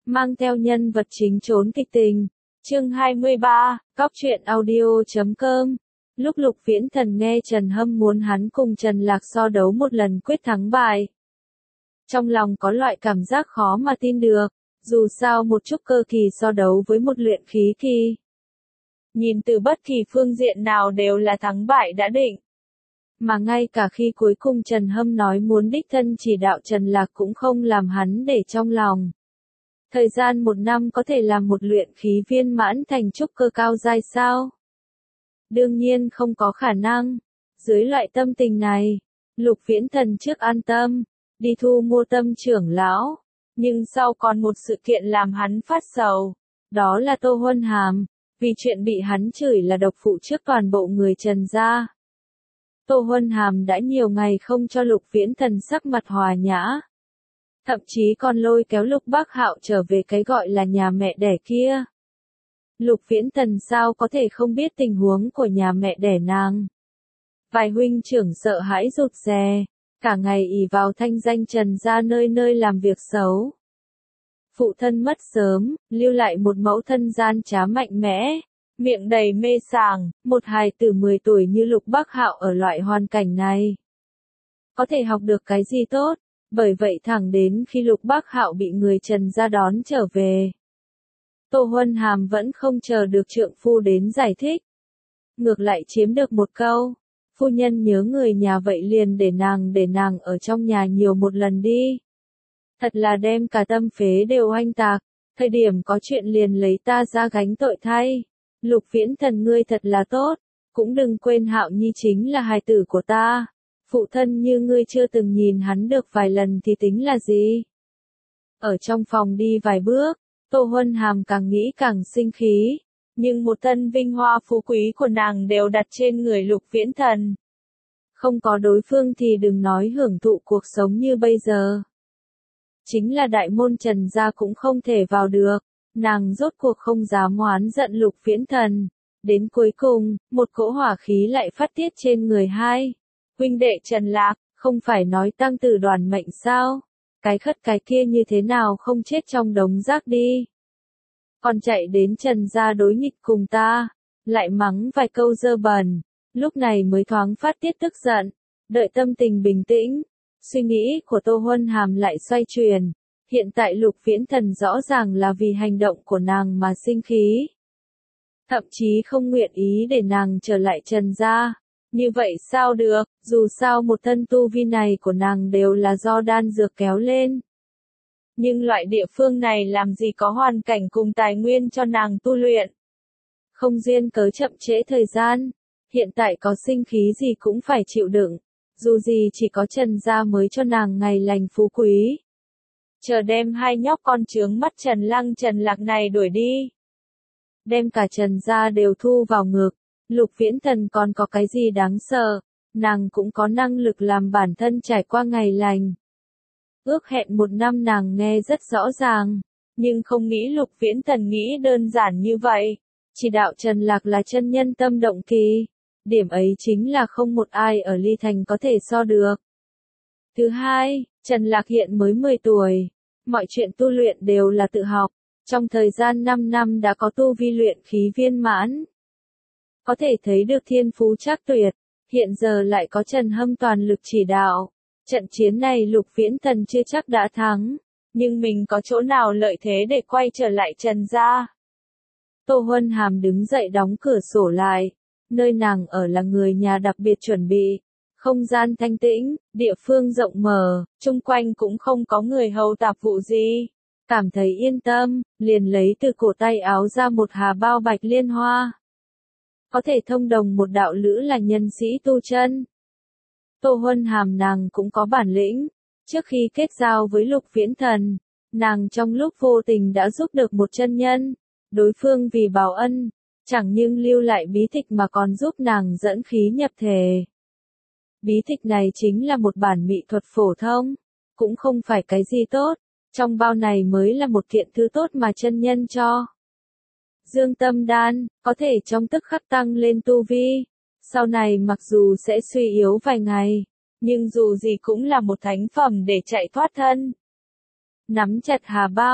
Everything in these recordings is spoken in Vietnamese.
mang theo nhân vật chính trốn kịch tình. Chương 23, Cóc truyện audio.com. Lúc Lục Viễn Thần nghe Trần Hâm muốn hắn cùng Trần Lạc so đấu một lần quyết thắng bại, trong lòng có loại cảm giác khó mà tin được, dù sao một trúc cơ kỳ so đấu với một luyện khí kỳ, nhìn từ bất kỳ phương diện nào đều là thắng bại đã định. Mà ngay cả khi cuối cùng Trần Hâm nói muốn đích thân chỉ đạo Trần Lạc cũng không làm hắn để trong lòng. Thời gian 1 năm có thể làm một luyện khí viên mãn thành trúc cơ cao giai sao? Đương nhiên không có khả năng. Dưới loại tâm tình này, Lục Viễn Thần trước an tâm, đi thu mua Tâm trưởng lão. Nhưng sau còn một sự kiện làm hắn phát sầu. Đó là Tô Huân Hàm, vì chuyện bị hắn chửi là độc phụ trước toàn bộ người Trần gia. Tô Huân Hàm đã nhiều ngày không cho Lục Viễn Thần sắc mặt hòa nhã. Thậm chí còn lôi kéo Lục Bác Hạo trở về cái gọi là nhà mẹ đẻ kia. Lục Viễn Thần sao có thể không biết tình huống của nhà mẹ đẻ nàng. Vài huynh trưởng sợ hãi rụt rè, cả ngày ỷ vào thanh danh Trần gia nơi nơi làm việc xấu. Phụ thân mất sớm, lưu lại một mẫu thân gian trá mạnh mẽ, miệng đầy mê sảng, một hài tử 10 tuổi như Lục Bác Hạo ở loại hoàn cảnh này. Có thể học được cái gì tốt, bởi vậy thẳng đến khi Lục Bác Hạo bị người Trần gia đón trở về, Tô Huân Hàm vẫn không chờ được trượng phu đến giải thích. Ngược lại chiếm được một câu, phu nhân nhớ người nhà vậy liền để nàng ở trong nhà nhiều một lần đi. Thật là đem cả tâm phế đều oanh tạc, thời điểm có chuyện liền lấy ta ra gánh tội thay. Lục Viễn Thần ngươi thật là tốt, cũng đừng quên Hạo Nhi chính là hài tử của ta. Phụ thân như ngươi chưa từng nhìn hắn được vài lần thì tính là gì? Ở trong phòng đi vài bước, Tô Huân Hàm càng nghĩ càng sinh khí, nhưng một thân vinh hoa phú quý của nàng đều đặt trên người Lục Viễn Thần. Không có đối phương thì đừng nói hưởng thụ cuộc sống như bây giờ. Chính là đại môn Trần gia cũng không thể vào được, nàng rốt cuộc không dám oán giận Lục Viễn Thần. Đến cuối cùng, một cỗ hỏa khí lại phát tiết trên người hai huynh đệ Trần Lạc, không phải nói tăng tử đoàn mệnh sao? Cái khất cái kia như thế nào không chết trong đống rác đi? Còn chạy đến Trần gia đối nghịch cùng ta, lại mắng vài câu dơ bẩn, lúc này mới thoáng phát tiết tức giận, đợi tâm tình bình tĩnh. Suy nghĩ của Tô Huân Hàm lại xoay chuyển, hiện tại Lục Viễn Thần rõ ràng là vì hành động của nàng mà sinh khí. Thậm chí không nguyện ý để nàng trở lại Trần gia. Như vậy sao được, dù sao một thân tu vi này của nàng đều là do đan dược kéo lên. Nhưng loại địa phương này làm gì có hoàn cảnh cùng tài nguyên cho nàng tu luyện. Không duyên cớ chậm trễ thời gian, hiện tại có sinh khí gì cũng phải chịu đựng, dù gì chỉ có Trần gia mới cho nàng ngày lành phú quý. Chờ đem hai nhóc con chướng mắt Trần Lăng Trần Lạc này đuổi đi. Đem cả Trần gia đều thu vào ngực. Lục Viễn Thần còn có cái gì đáng sợ, nàng cũng có năng lực làm bản thân trải qua ngày lành. Ước hẹn 1 năm nàng nghe rất rõ ràng, nhưng không nghĩ Lục Viễn Thần nghĩ đơn giản như vậy. Chỉ đạo Trần Lạc là chân nhân tâm động kỳ, điểm ấy chính là không một ai ở Ly Thành có thể so được. Thứ hai, Trần Lạc hiện mới 10 tuổi, mọi chuyện tu luyện đều là tự học, trong thời gian 5 năm đã có tu vi luyện khí viên mãn. Có thể thấy được thiên phú trác tuyệt, hiện giờ lại có Trần Hâm toàn lực chỉ đạo. Trận chiến này Lục Viễn Thần chưa chắc đã thắng, nhưng mình có chỗ nào lợi thế để quay trở lại Trần gia. Tô Huân Hàm đứng dậy đóng cửa sổ lại, nơi nàng ở là người nhà đặc biệt chuẩn bị, không gian thanh tĩnh, địa phương rộng mở, chung quanh cũng không có người hầu tạp vụ gì. Cảm thấy yên tâm, liền lấy từ cổ tay áo ra một hà bao bạch liên hoa. Có thể thông đồng một đạo lữ là nhân sĩ tu chân. Tô Huân Hàm nàng cũng có bản lĩnh, trước khi kết giao với Lục Viễn Thần, nàng trong lúc vô tình đã giúp được một chân nhân, đối phương vì báo ân, chẳng nhưng lưu lại bí tịch mà còn giúp nàng dẫn khí nhập thể. Bí tịch này chính là một bản mỹ thuật phổ thông, cũng không phải cái gì tốt, trong bao này mới là một kiện thứ tốt mà chân nhân cho. Dương tâm đan, có thể trong tức khắc tăng lên tu vi, sau này mặc dù sẽ suy yếu vài ngày, nhưng dù gì cũng là một thánh phẩm để chạy thoát thân. Nắm chặt hà bao,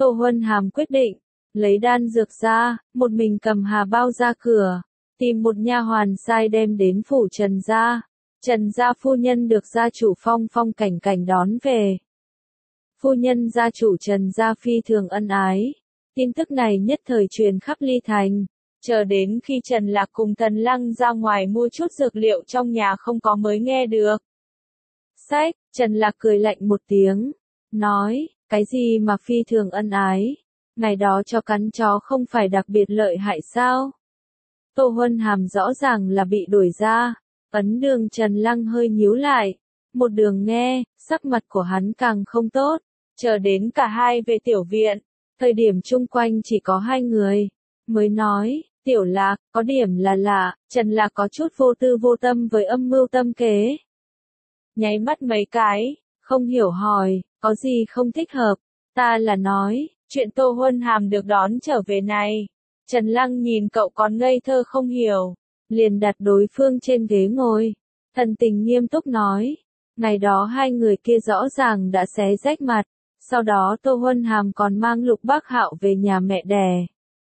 Tô Huân Hàm quyết định, lấy đan dược ra, một mình cầm hà bao ra cửa, tìm một nha hoàn sai đem đến phủ Trần gia. Trần gia phu nhân được gia chủ Phong Phong Cảnh Cảnh đón về. Phu nhân gia chủ Trần gia phi thường ân ái. Tin tức này nhất thời truyền khắp Ly Thành, chờ đến khi Trần Lạc cùng Tần Lăng ra ngoài mua chút dược liệu trong nhà không có mới nghe được. Sách, Trần Lạc cười lạnh một tiếng, nói, cái gì mà phi thường ân ái, ngày đó cho cắn chó không phải đặc biệt lợi hại sao? Tô Huân Hàm rõ ràng là bị đuổi ra, ấn đường Trần Lăng hơi nhíu lại, một đường nghe, sắc mặt của hắn càng không tốt, chờ đến cả hai về tiểu viện, thời điểm chung quanh chỉ có hai người, mới nói, Tiểu Lạc, có điểm là lạ, Trần Lạc có chút vô tư vô tâm với âm mưu tâm kế. Nháy mắt mấy cái, không hiểu hỏi, có gì không thích hợp, ta là nói, chuyện Tô Huân Hàm được đón trở về này. Trần Lăng nhìn cậu còn ngây thơ không hiểu, liền đặt đối phương trên ghế ngồi, thần tình nghiêm túc nói, ngày đó hai người kia rõ ràng đã xé rách mặt, sau đó Tô Huân Hàm còn mang Lục Bác Hạo về nhà mẹ đẻ.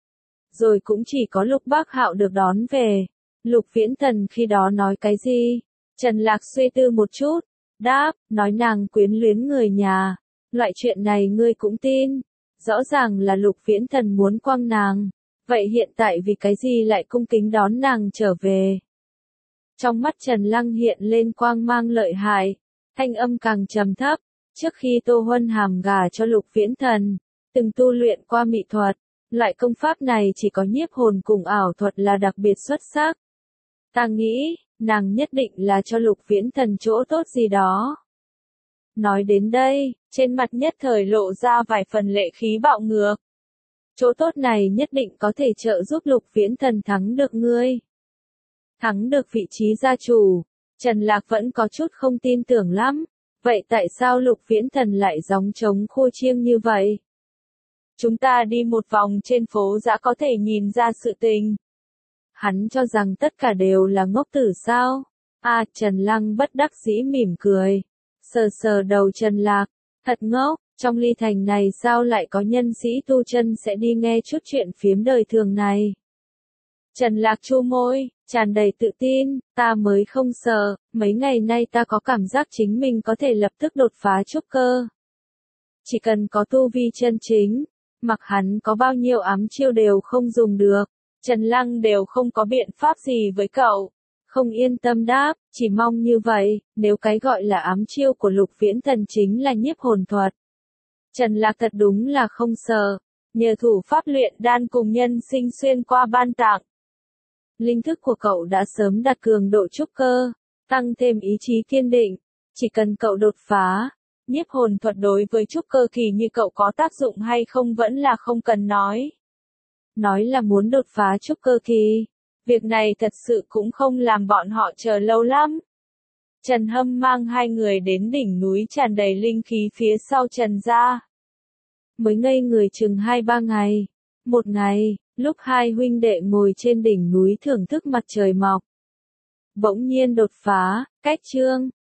Rồi cũng chỉ có Lục Bác Hạo được đón về. Lục Viễn Thần khi đó nói cái gì? Trần Lạc suy tư một chút, đáp, nói nàng quyến luyến người nhà. Loại chuyện này ngươi cũng tin. Rõ ràng là Lục Viễn Thần muốn quăng nàng. Vậy hiện tại vì cái gì lại cung kính đón nàng trở về? Trong mắt Trần Lăng hiện lên quang mang lợi hại, thanh âm càng trầm thấp. Trước khi Tô Huân Hàm gả cho Lục Viễn Thần, từng tu luyện qua mị thuật. Loại công pháp này chỉ có nhiếp hồn cùng ảo thuật là đặc biệt xuất sắc. Ta nghĩ, nàng nhất định là cho Lục Viễn Thần chỗ tốt gì đó. Nói đến đây, trên mặt nhất thời lộ ra vài phần lệ khí bạo ngược. Chỗ tốt này nhất định có thể trợ giúp Lục Viễn Thần thắng được ngươi. Thắng được vị trí gia chủ, Trần Lạc vẫn có chút không tin tưởng lắm. Vậy tại sao Lục Viễn Thần lại gióng trống khua chiêng như vậy? Chúng ta đi một vòng trên phố dã có thể nhìn ra sự tình. Hắn cho rằng tất cả đều là ngốc tử sao? Trần Lăng bất đắc dĩ mỉm cười. Sờ sờ đầu Trần Lạc. Thật ngốc, trong Ly Thành này sao lại có nhân sĩ tu chân sẽ đi nghe chút chuyện phiếm đời thường này? Trần Lạc chu môi, tràn đầy tự tin, ta mới không sợ, mấy ngày nay ta có cảm giác chính mình có thể lập tức đột phá trúc cơ. Chỉ cần có tu vi chân chính, mặc hắn có bao nhiêu ám chiêu đều không dùng được. Trần Lăng đều không có biện pháp gì với cậu. Không yên tâm đáp, chỉ mong như vậy, nếu cái gọi là ám chiêu của Lục Viễn Thần chính là nhiếp hồn thuật. Trần Lạc thật đúng là không sợ, nhờ thủ pháp luyện đan cùng nhân sinh xuyên qua ban tặng. Linh thức của cậu đã sớm đạt cường độ trúc cơ, tăng thêm ý chí kiên định, chỉ cần cậu đột phá. Nhiếp hồn thuật đối với trúc cơ kỳ như cậu có tác dụng hay không vẫn là không cần nói. Nói là muốn đột phá trúc cơ kỳ. Việc này thật sự cũng không làm bọn họ chờ lâu lắm. Trần Hâm mang hai người đến đỉnh núi tràn đầy linh khí phía sau Trần gia. Mới ngây người chừng 2-3 ngày. Một ngày, lúc hai huynh đệ ngồi trên đỉnh núi thưởng thức mặt trời mọc. Bỗng nhiên đột phá, cách chương.